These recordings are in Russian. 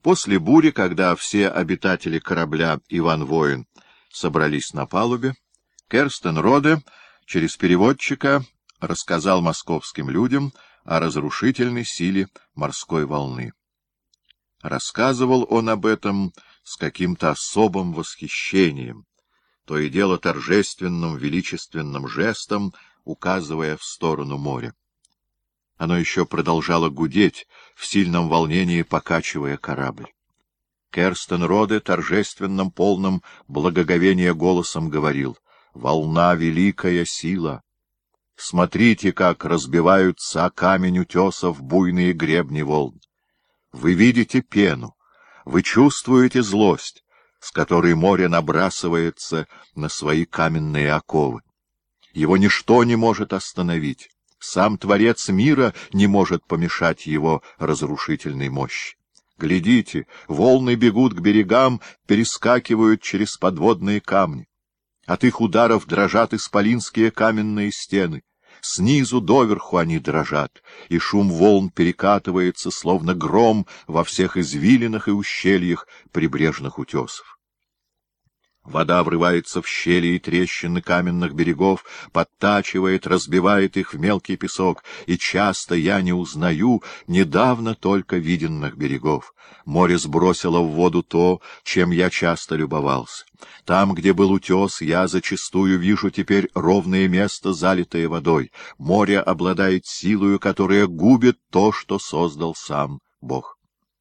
После бури, когда все обитатели корабля Иван Воин собрались на палубе, Керстен-Роде через переводчика рассказал московским людям о разрушительной силе морской волны. Рассказывал он об этом с каким-то особым восхищением, то и дело торжественным величественным жестом, указывая в сторону моря. Оно еще продолжало гудеть, в сильном волнении покачивая корабль. Керстен-Роде торжественным, полным благоговения голосом говорил: «Волна — великая сила! Смотрите, как разбиваются о камень утесов буйные гребни волн! Вы видите пену, вы чувствуете злость, с которой море набрасывается на свои каменные оковы. Его ничто не может остановить. Сам Творец мира не может помешать его разрушительной мощи. Глядите, волны бегут к берегам, перескакивают через подводные камни. От их ударов дрожат исполинские каменные стены. Снизу доверху они дрожат, и шум волн перекатывается, словно гром, во всех извилинах и ущельях прибрежных утесов. Вода врывается в щели и трещины каменных берегов, подтачивает, разбивает их в мелкий песок, и часто я не узнаю недавно только виденных берегов. Море сбросило в воду то, чем я часто любовался. Там, где был утес, я зачастую вижу теперь ровное место, залитое водой. Море обладает силою, которая губит то, что создал сам Бог.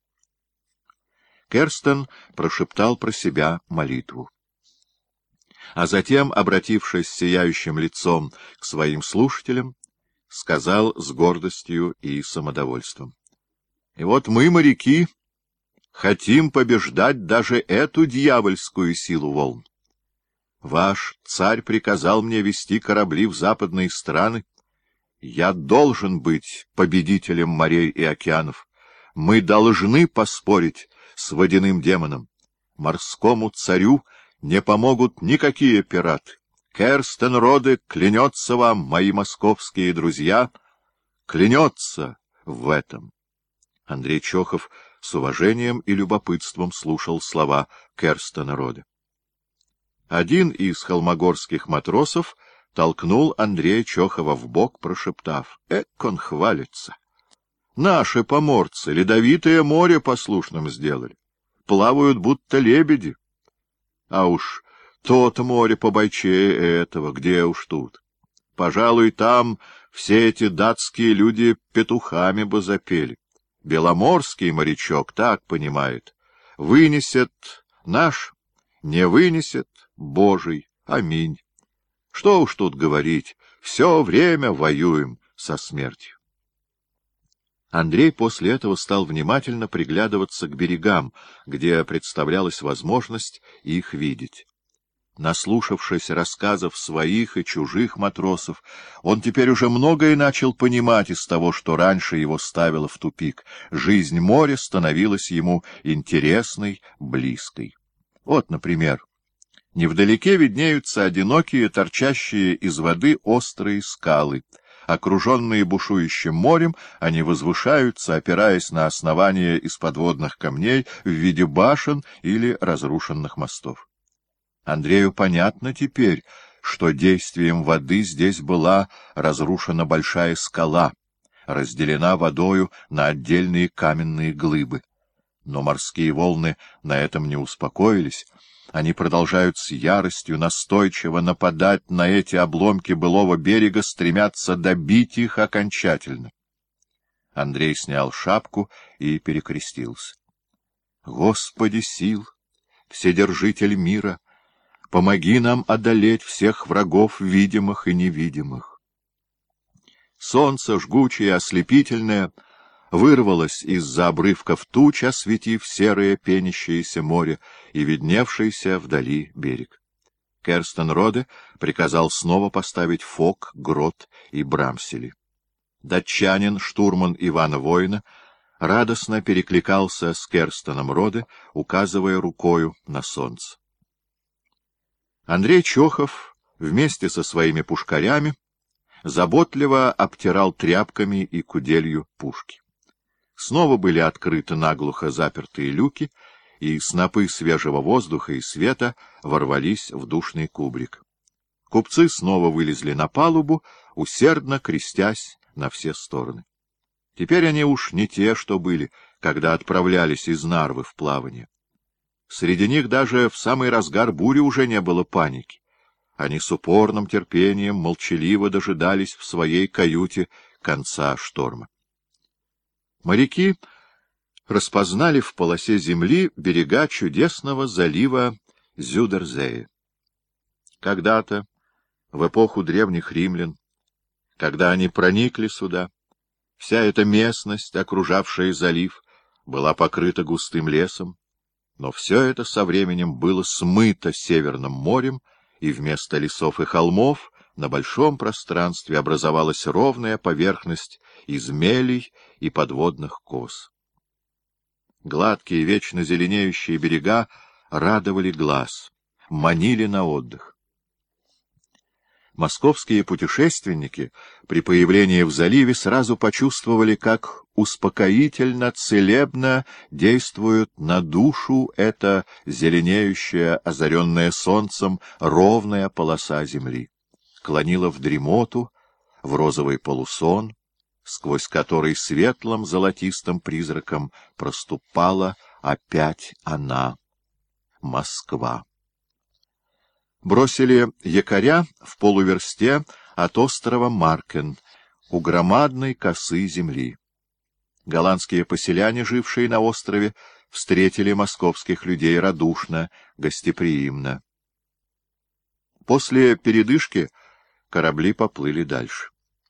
Керстен прошептал про себя молитву. А затем, обратившись сияющим лицом к своим слушателям, сказал с гордостью и самодовольством: «И вот мы, моряки, хотим побеждать даже эту дьявольскую силу волн. Ваш царь приказал мне вести корабли в западные страны. Я должен быть победителем морей и океанов. Мы должны поспорить с водяным демоном. Морскому царю не помогут никакие пираты. Керстен-Роде клянется вам, мои московские друзья, клянется в этом». Андрей Чохов с уважением и любопытством слушал слова Керстена-Роде. Один из холмогорских матросов толкнул Андрея Чохова в бок, прошептав: «Эк, он хвалится! Наши поморцы ледовитое море послушным сделали, плавают будто лебеди. А уж то-то море побойчее этого, где уж тут. Пожалуй, там все эти датские люди петухами бы запели. Беломорский морячок так понимает: вынесет наш, не вынесет Божий. Аминь. Что уж тут говорить, все время воюем со смертью». Андрей после этого стал внимательно приглядываться к берегам, где представлялась возможность их видеть. Наслушавшись рассказов своих и чужих матросов, он теперь уже многое начал понимать из того, что раньше его ставило в тупик. Жизнь моря становилась ему интересной, близкой. Вот, например, невдалеке виднеются одинокие, торчащие из воды острые скалы. Окруженные бушующим морем, они возвышаются, опираясь на основания из подводных камней в виде башен или разрушенных мостов. Андрею понятно теперь, что действием воды здесь была разрушена большая скала, разделена водою на отдельные каменные глыбы. Но морские волны на этом не успокоились. Они продолжают с яростью настойчиво нападать на эти обломки былого берега, стремятся добить их окончательно. Андрей снял шапку и перекрестился. «Господи сил, Вседержитель мира, помоги нам одолеть всех врагов, видимых и невидимых». Солнце, жгучее, ослепительное, вырвалось из-за обрывков туч, осветив серое пенящееся море и видневшийся вдали берег. Керстен-Роде приказал снова поставить фок, грот и брамсели. Датчанин, штурман Ивана Воина, радостно перекликался с Керстеном-Роде, указывая рукою на солнце. Андрей Чохов вместе со своими пушкарями заботливо обтирал тряпками и куделью пушки. Снова были открыты наглухо запертые люки, и снопы свежего воздуха и света ворвались в душный кубрик. Купцы снова вылезли на палубу, усердно крестясь на все стороны. Теперь они уж не те, что были, когда отправлялись из Нарвы в плавание. Среди них даже в самый разгар бури уже не было паники. Они с упорным терпением молчаливо дожидались в своей каюте конца шторма. Моряки распознали в полосе земли берега чудесного залива Зюдерзее. Когда-то, в эпоху древних римлян, когда они проникли сюда, вся эта местность, окружавшая залив, была покрыта густым лесом, но все это со временем было смыто Северным морем, и вместо лесов и холмов на большом пространстве образовалась ровная поверхность из мелей и подводных кос. Гладкие, вечно зеленеющие берега радовали глаз, манили на отдых. Московские путешественники при появлении в заливе сразу почувствовали, как успокоительно, целебно действует на душу эта зеленеющая, озаренная солнцем, ровная полоса земли. Клонила в дремоту, в розовый полусон, сквозь который светлым золотистым призраком проступала опять она, Москва. Бросили якоря в полуверсте от острова Маркен, у громадной косы земли. Голландские поселяне, жившие на острове, встретили московских людей радушно, гостеприимно. После передышки корабли поплыли дальше.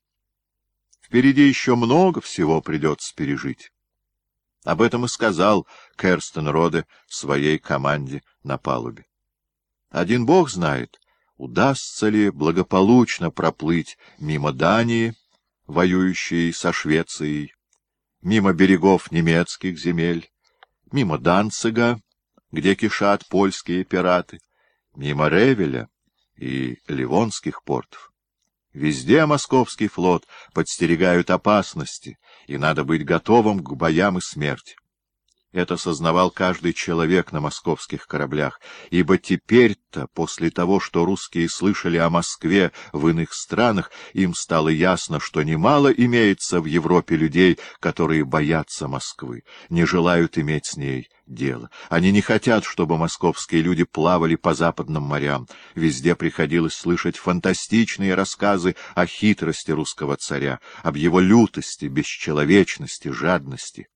Впереди еще много всего придется пережить. Об этом и сказал Керстенроде своей команде на палубе. Один Бог знает, удастся ли благополучно проплыть мимо Дании, воюющей со Швецией, мимо берегов немецких земель, мимо Данцига, где кишат польские пираты, мимо Ревеля и Ливонских портов. Везде московский флот подстерегают опасности, и надо быть готовым к боям и смерти. Это сознавал каждый человек на московских кораблях, ибо теперь-то, после того, что русские слышали о Москве в иных странах, им стало ясно, что немало имеется в Европе людей, которые боятся Москвы, не желают иметь с ней дело. Они не хотят, чтобы московские люди плавали по западным морям. Везде приходилось слышать фантастичные рассказы о хитрости русского царя, об его лютости, бесчеловечности, жадности.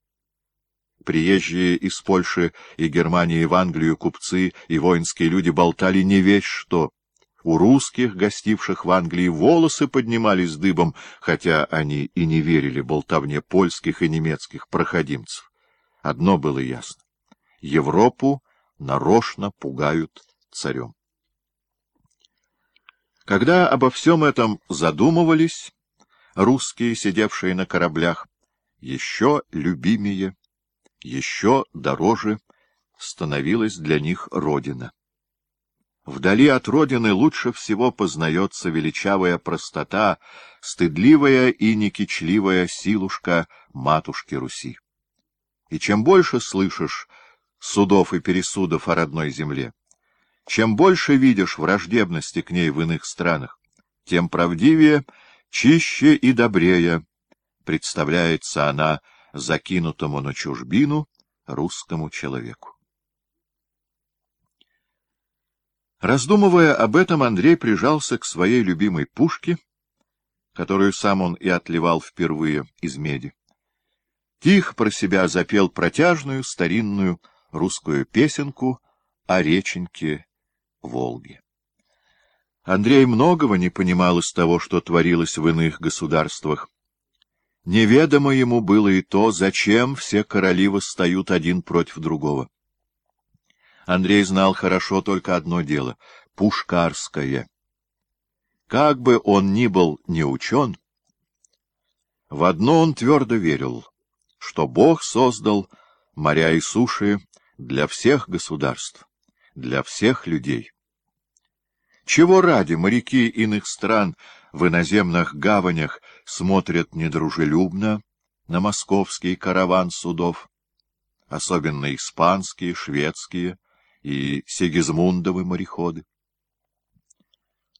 Приезжие из Польши и Германии в Англию купцы и воинские люди болтали не весть что. У русских, гостивших в Англии, волосы поднимались дыбом, хотя они и не верили болтовне польских и немецких проходимцев. Одно было ясно — Европу нарочно пугают царем. Когда обо всем этом задумывались, русские, сидевшие на кораблях, еще любимее, еще дороже становилась для них Родина. Вдали от Родины лучше всего познается величавая простота, стыдливая и некичливая силушка матушки Руси. И чем больше слышишь судов и пересудов о родной земле, чем больше видишь враждебности к ней в иных странах, тем правдивее, чище и добрее представляется она закинутому на чужбину русскому человеку. Раздумывая об этом, Андрей прижался к своей любимой пушке, которую сам он и отливал впервые из меди. Тихо про себя запел протяжную старинную русскую песенку о реченьке Волги. Андрей многого не понимал из того, что творилось в иных государствах. Неведомо ему было и то, зачем все короли восстают один против другого. Андрей знал хорошо только одно дело — пушкарское. Как бы он ни был не учен, в одно он твердо верил, что Бог создал моря и суши для всех государств, для всех людей. Чего ради моряки иных стран в иноземных гаванях смотрят недружелюбно, на московский караван судов, особенно испанские, шведские и сигизмундовы мореходы.